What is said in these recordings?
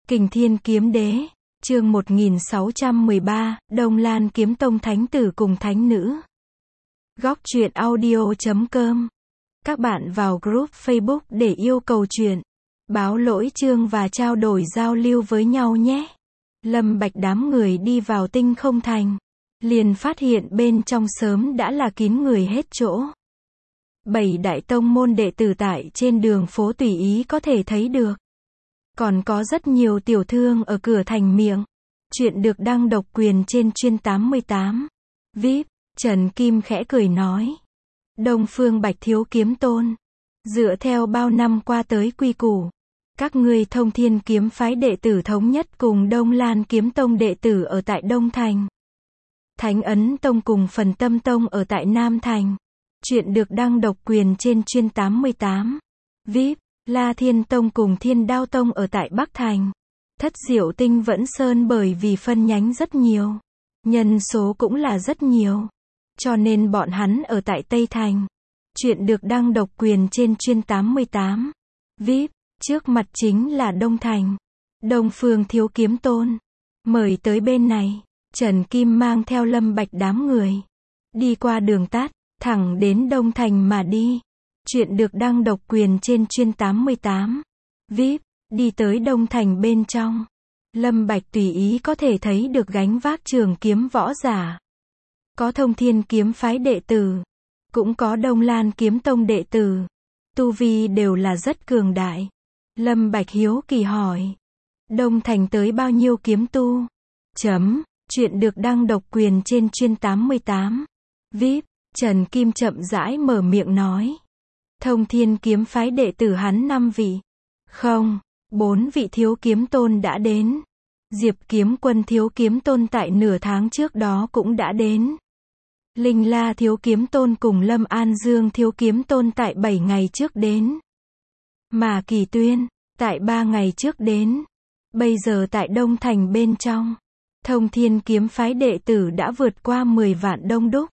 Kình Thiên Kiếm Đế, chương 1613, Đông Lan Kiếm Tông Thánh Tử cùng Thánh Nữ. Góc truyện audio.com. Các bạn vào group Facebook để yêu cầu truyện, báo lỗi chương và trao đổi giao lưu với nhau nhé. Lâm Bạch đám người đi vào Tinh Không Thành, liền phát hiện bên trong sớm đã là kín người hết chỗ. 7 đại tông môn đệ tử tại trên đường phố tùy ý có thể thấy được. Còn có rất nhiều tiểu thương ở cửa thành miệng. Chuyện được đăng độc quyền trên chuyên 88. VIP, Trần Kim khẽ cười nói. Đông Phương Bạch Thiếu Kiếm Tôn. Dựa theo bao năm qua tới quy củ, các ngươi Thông Thiên Kiếm phái đệ tử thống nhất cùng Đông Lan Kiếm Tông đệ tử ở tại Đông Thành. Thánh Ấn Tông cùng Phần Tâm Tông ở tại Nam Thành. Chuyện được đăng độc quyền trên chuyên 88. VIP, La Thiên Tông cùng Thiên Đao Tông ở tại Bắc Thành. Thất Diệu Tinh Vẫn Sơn bởi vì phân nhánh rất nhiều, nhân số cũng là rất nhiều, cho nên bọn hắn ở tại Tây Thành. Chuyện được đăng độc quyền trên chuyên 88. VIP, trước mặt chính là Đông Thành. Đông Phương Thiếu Kiếm Tôn. Mời tới bên này. Trần Kim mang theo Lâm Bạch đám người. Đi qua đường tắt, thẳng đến Đông Thành mà đi. Chuyện được đăng độc quyền trên chuyên 88. VIP, đi tới Đông Thành bên trong. Lâm Bạch tùy ý có thể thấy được gánh vác trường kiếm võ giả. Có Thông Thiên Kiếm phái đệ tử, cũng có Đông Lan Kiếm Tông đệ tử. Tu vi đều là rất cường đại. Lâm Bạch hiếu kỳ hỏi. Đông Thành tới bao nhiêu kiếm tu? Chuyện được đăng độc quyền trên chuyên 88. VIP, Trần Kim chậm rãi mở miệng nói. Thông Thiên Kiếm phái đệ tử hắn 5 vị. Không, 4 vị thiếu kiếm tôn đã đến. Diệp Kiếm Quân thiếu kiếm tôn tại nửa tháng trước đó cũng đã đến. Linh La thiếu kiếm tôn cùng Lâm An Dương thiếu kiếm tôn tại 7 ngày trước đến. Mà Kỳ Tuyên, tại 3 ngày trước đến. Bây giờ tại Đông Thành bên trong, Thông Thiên Kiếm phái đệ tử đã vượt qua 10 vạn đông đúc.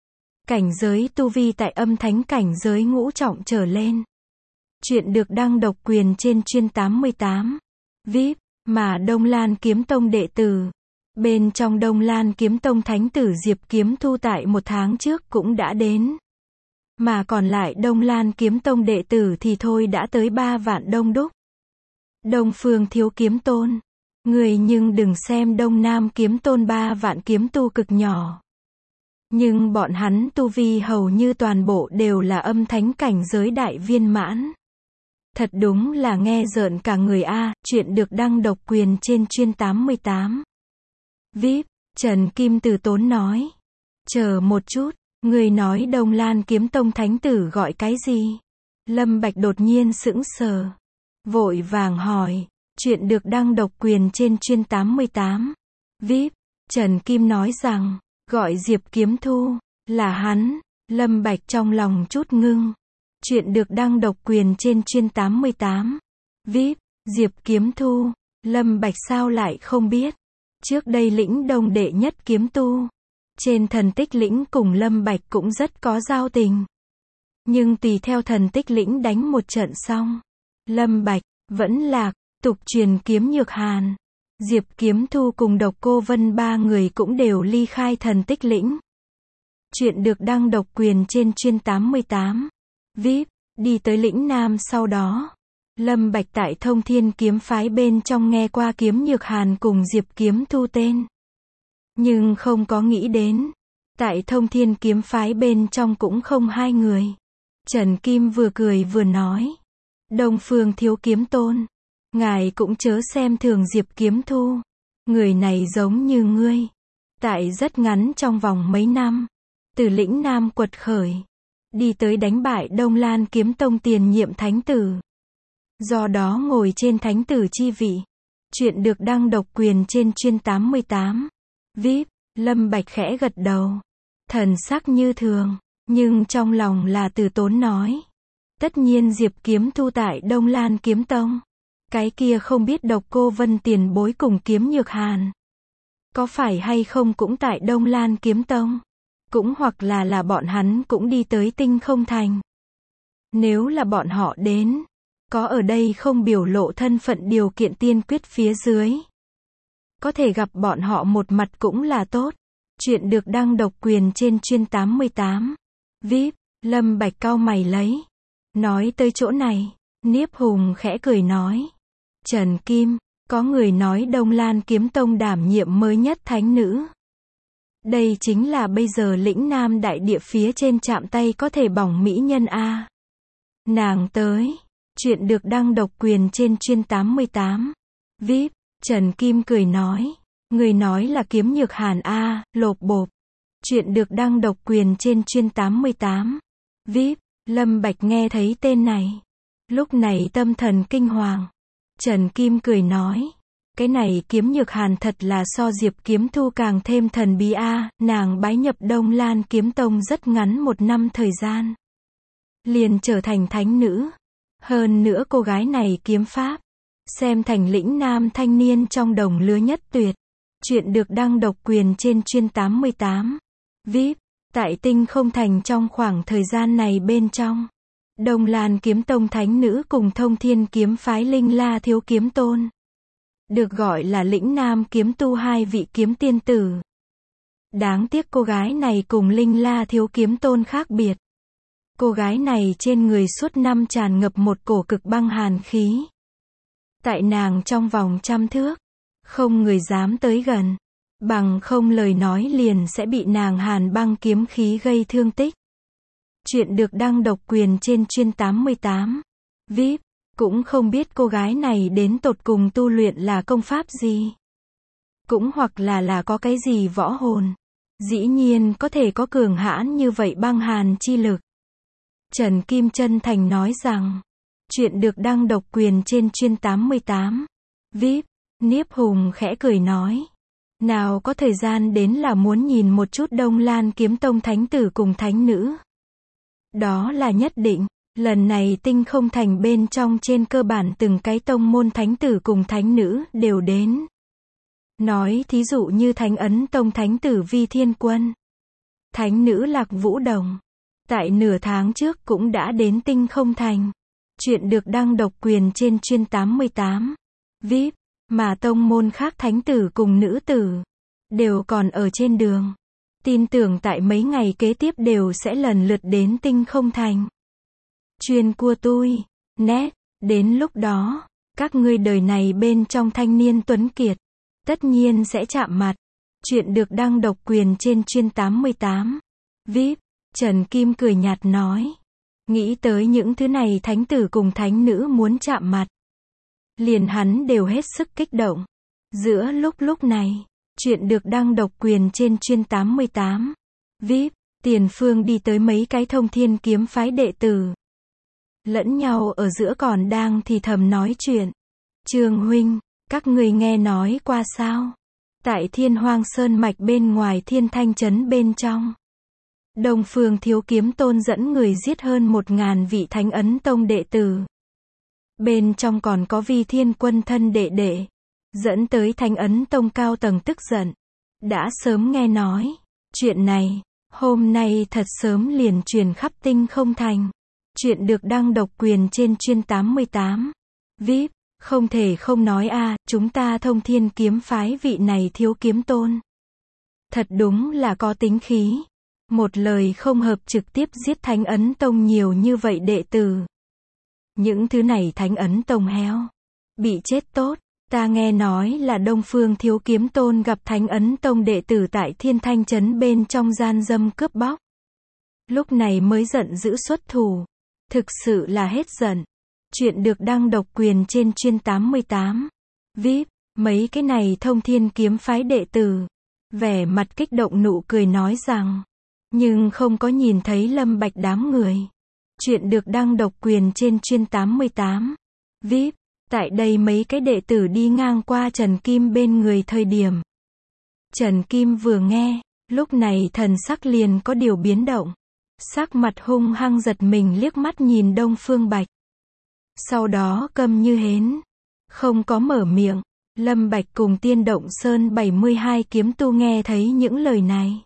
Cảnh giới tu vi tại âm thánh cảnh giới ngũ trọng trở lên. Chuyện được đăng độc quyền trên chuyên 88. VIP, mà Đông Lan Kiếm Tông đệ tử. Bên trong Đông Lan Kiếm Tông Thánh Tử Diệp Kiếm Thu tại 1 tháng trước cũng đã đến. Mà còn lại Đông Lan Kiếm Tông đệ tử thì thôi đã tới 3 vạn đông đúc. Đông Phương Thiếu Kiếm Tôn. Người nhưng đừng xem Đông Nam Kiếm Tôn 3 vạn kiếm tu cực nhỏ. Nhưng bọn hắn tu vi hầu như toàn bộ đều là âm thánh cảnh giới đại viên mãn. Thật đúng là nghe rợn cả người a. Chuyện được đăng độc quyền trên chuyên 88. VIP, Trần Kim từ tốn nói. Chờ một chút, người nói Đông Lan Kiếm Tông Thánh Tử gọi cái gì? Lâm Bạch đột nhiên sững sờ. Vội vàng hỏi. Chuyện được đăng độc quyền trên chuyên 88. VIP, Trần Kim nói rằng. Gọi Diệp Kiếm Thu, là hắn. Lâm Bạch trong lòng chút ngưng. Chuyện được đăng độc quyền trên chuyên 88. VIP, Diệp Kiếm Thu, Lâm Bạch sao lại không biết. Trước đây lĩnh Đông đệ nhất kiếm tu. Trên thần tích lĩnh cùng Lâm Bạch cũng rất có giao tình. Nhưng tùy theo thần tích lĩnh đánh một trận xong, Lâm Bạch vẫn lạc, tục truyền kiếm nhược hàn. Diệp Kiếm Thu cùng Độc Cô Vân 3 người cũng đều ly khai thần tích lĩnh. Chuyện được đăng độc quyền trên chuyên 88. VIP, đi tới lĩnh Nam sau đó. Lâm Bạch tại Thông Thiên Kiếm phái bên trong nghe qua kiếm nhược hàn cùng Diệp Kiếm Thu tên. Nhưng không có nghĩ đến, tại Thông Thiên Kiếm phái bên trong cũng không 2 người. Trần Kim vừa cười vừa nói. Đông Phương Thiếu Kiếm Tôn. Ngài cũng chớ xem thường Diệp Kiếm Thu. Người này giống như ngươi. Tại rất ngắn trong vòng mấy năm, từ lĩnh Nam quật khởi, đi tới đánh bại Đông Lan Kiếm Tông tiền nhiệm thánh tử. Do đó ngồi trên thánh tử chi vị. Chuyện được đăng độc quyền trên chuyên 88. VIP, Lâm Bạch khẽ gật đầu. Thần sắc như thường, nhưng trong lòng là từ tốn nói. Tất nhiên Diệp Kiếm Thu tại Đông Lan Kiếm Tông. Cái kia không biết Độc Cô Vân tiền bối cùng kiếm nhược hàn. Có phải hay không cũng tại Đông Lan Kiếm Tông. Cũng hoặc là bọn hắn cũng đi tới Tinh Không Thành. Nếu là bọn họ đến, Có ở đây không biểu lộ thân phận điều kiện tiên quyết phía dưới. Có thể gặp bọn họ một mặt cũng là tốt. Chuyện được đăng độc quyền trên chuyên 88. VIP, Lâm Bạch cau mày lấy. Nói tới chỗ này, Niếp Hùng khẽ cười nói. Trần Kim, có người nói Đông Lan Kiếm Tông đảm nhiệm mới nhất thánh nữ. Đây chính là bây giờ lĩnh Nam đại địa phía trên chạm tay có thể bỏng mỹ nhân a. Nàng tới. Chuyện được đăng độc quyền trên chuyên 88. VIP, Trần Kim cười nói. Người nói là Kiếm Nhược Hàn a, lộp bộp. Chuyện được đăng độc quyền trên chuyên 88. VIP, Lâm Bạch nghe thấy tên này. Lúc này tâm thần kinh hoàng. Trần Kim cười nói. Cái này Kiếm Nhược Hàn thật là so Diệp Kiếm Thu càng thêm thần bí a, nàng bái nhập Đông Lan Kiếm Tông rất ngắn 1 năm thời gian. Liền trở thành thánh nữ. Hơn nữa cô gái này kiếm pháp. Xem thành lĩnh nam thanh niên trong đồng lứa nhất tuyệt. Chuyện được đăng độc quyền trên chuyên 88. VIP, tại Tinh Không Thành trong khoảng thời gian này bên trong. Đông Lan Kiếm Tông thánh nữ cùng Thông Thiên kiếm phái Linh La Thiếu Kiếm Tôn. Được gọi là lĩnh nam kiếm tu 2 vị kiếm tiên tử. Đáng tiếc cô gái này cùng Linh La Thiếu Kiếm Tôn khác biệt. Cô gái này trên người suốt năm tràn ngập một cổ cực băng hàn khí. Tại nàng trong vòng 100 thước, không người dám tới gần. Bằng không lời nói liền sẽ bị nàng hàn băng kiếm khí gây thương tích. Chuyện được đăng độc quyền trên chuyên 88. VIP, cũng không biết cô gái này đến tột cùng tu luyện là công pháp gì. Cũng hoặc là có cái gì võ hồn. Dĩ nhiên có thể có cường hãn như vậy băng hàn chi lực. Trần Kim chân thành nói rằng. Chuyện được đăng độc quyền trên chuyên 88. VIP, Niếp Hùng khẽ cười nói. Nào có thời gian đến là muốn nhìn một chút Đông Lan Kiếm Tông thánh tử cùng thánh nữ. Đó là nhất định. Lần này Tinh Không Thành bên trong trên cơ bản từng cái tông môn thánh tử cùng thánh nữ đều đến. Nói thí dụ như Thánh Ấn Tông thánh tử Vi Thiên Quân. Thánh nữ Lạc Vũ Đồng. Tại nửa tháng trước cũng đã đến Tinh Không Thành. Chuyện được đăng độc quyền trên chuyên 88. VIP, mà tông môn khác thánh tử cùng nữ tử. Đều còn ở trên đường. Tin tưởng tại mấy ngày kế tiếp đều sẽ lần lượt đến Tinh Không Thành. Chuyên cua tui, nét, đến lúc đó, các ngươi đời này bên trong thanh niên tuấn kiệt, tất nhiên sẽ chạm mặt. Chuyện được đăng độc quyền trên chuyên 88. VIP, Trần Kim cười nhạt nói. Nghĩ tới những thứ này thánh tử cùng thánh nữ muốn chạm mặt. Liền hắn đều hết sức kích động. Giữa lúc này, chuyện được đăng độc quyền trên chuyên 88. VIP, tiền phương đi tới mấy cái Thông Thiên kiếm phái đệ tử. Lẫn nhau ở giữa còn đang thì thầm nói chuyện. Trương huynh, các người nghe nói qua sao? Tại Thiên Hoang Sơn mạch bên ngoài Thiên Thanh trấn bên trong. Đông Phương Thiếu Kiếm Tôn dẫn người giết hơn 1000 vị Thánh Ấn Tông đệ tử. Bên trong còn có Vi Thiên Quân thân đệ đệ. Dẫn tới Thánh Ấn Tông cao tầng tức giận. Đã sớm nghe nói. Chuyện này, hôm nay thật sớm liền truyền khắp Tinh Không Thành. Chuyện được đăng độc quyền trên chuyên 88. VIP, không thể không nói chúng ta Thông Thiên kiếm phái vị này Thiếu Kiếm Tôn. Thật đúng là có tính khí. Một lời không hợp trực tiếp giết Thánh Ấn Tông nhiều như vậy đệ tử. Những thứ này Thánh Ấn Tông héo. Bị chết tốt. Ta nghe nói là Đông Phương Thiếu Kiếm Tôn gặp Thánh Ấn Tông đệ tử tại Thiên Thanh trấn bên trong gian dâm cướp bóc. Lúc này mới giận dữ xuất thủ. Thực sự là hết giận. Chuyện được đăng độc quyền trên chuyên 88. VIP, mấy cái này Thông Thiên kiếm phái đệ tử. Vẻ mặt kích động nụ cười nói rằng. Nhưng không có nhìn thấy Lâm Bạch đám người. Chuyện được đăng độc quyền trên chuyên 88. VIP, tại đây mấy cái đệ tử đi ngang qua Trần Kim bên người thời điểm. Trần Kim vừa nghe, lúc này thần sắc liền có điều biến động. Sắc mặt hung hăng giật mình liếc mắt nhìn Đông Phương Bạch. Sau đó câm như hến. Không có mở miệng. Lâm Bạch cùng Tiên Động Sơn 72 kiếm tu nghe thấy những lời này.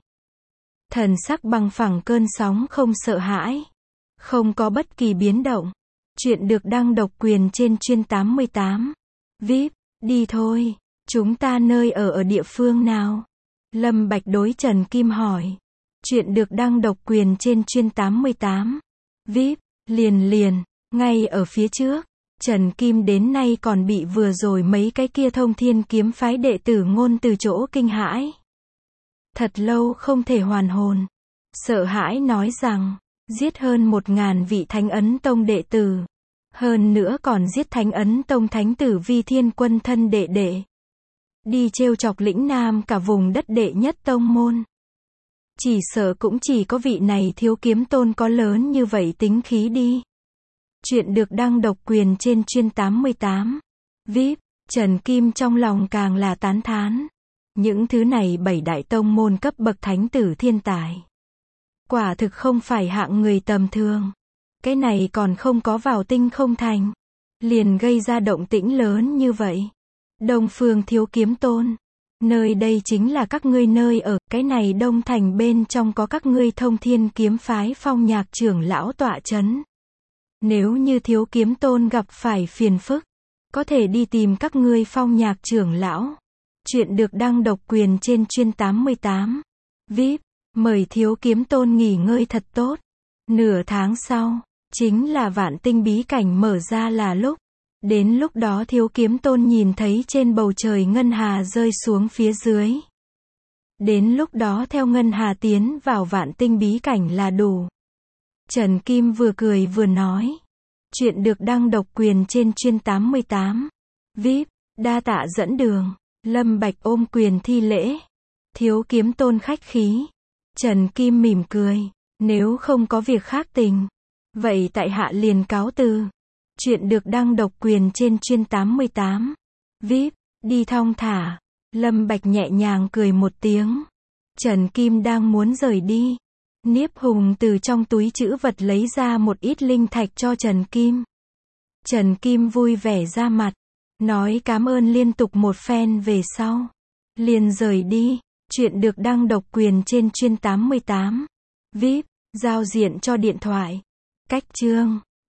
Thần sắc bằng phẳng cơn sóng không sợ hãi. Không có bất kỳ biến động. Chuyện được đăng độc quyền trên Chuyên 88. VIP, đi thôi. Chúng ta nơi ở địa phương nào? Lâm Bạch đối Trần Kim hỏi. Chuyện được đăng độc quyền trên Chuyên 88. VIP, liền, ngay ở phía trước. Trần Kim đến nay còn bị vừa rồi mấy cái kia Thông Thiên kiếm phái đệ tử ngôn từ chỗ kinh hãi. Thật lâu không thể hoàn hồn. Sợ hãi nói rằng, giết hơn 1000 vị Thánh Ấn Tông đệ tử. Hơn nữa còn giết Thánh Ấn Tông thánh tử Vi Thiên Quân thân đệ đệ. Đi trêu chọc lĩnh Nam cả vùng đất đệ nhất tông môn. Chỉ sợ cũng chỉ có vị này Thiếu Kiếm Tôn có lớn như vậy tính khí đi. Chuyện được đăng độc quyền trên Chuyên 88. VIP, Trần Kim trong lòng càng là tán thán. Những thứ này 7 đại tông môn cấp bậc thánh tử thiên tài. Quả thực không phải hạng người tầm thường. Cái này còn không có vào Tinh Không Thành. Liền gây ra động tĩnh lớn như vậy. Đông Phương Thiếu Kiếm Tôn. Nơi đây chính là các ngươi nơi ở. Cái này Đông Thành bên trong có các ngươi Thông Thiên kiếm phái Phong Nhạc trưởng lão tọa chấn. Nếu như Thiếu Kiếm Tôn gặp phải phiền phức, có thể đi tìm các ngươi Phong Nhạc trưởng lão. Chuyện được đăng độc quyền trên Chuyên 88. VIP, mời Thiếu Kiếm Tôn nghỉ ngơi thật tốt. Nửa tháng sau, chính là Vạn Tinh bí cảnh mở ra là lúc. Đến lúc đó Thiếu Kiếm Tôn nhìn thấy trên bầu trời ngân hà rơi xuống phía dưới. Đến lúc đó theo ngân hà tiến vào Vạn Tinh bí cảnh là đủ. Trần Kim vừa cười vừa nói. Chuyện được đăng độc quyền trên Chuyên 88. VIP, đa tạ dẫn đường. Lâm Bạch ôm quyền thi lễ. Thiếu Kiếm Tôn khách khí. Trần Kim mỉm cười. Nếu không có việc khác tình, vậy tại hạ liền cáo từ. Chuyện được đăng độc quyền trên Chuyên 88. VIP, đi thong thả. Lâm Bạch nhẹ nhàng cười một tiếng. Trần Kim đang muốn rời đi. Niếp Hùng từ trong túi trữ vật lấy ra một ít linh thạch cho Trần Kim. Trần Kim vui vẻ ra mặt, nói cảm ơn liên tục một phen về sau. Liền rời đi. Chuyện được đăng độc quyền trên Chuyên 88. VIP, giao diện cho điện thoại. Cách chương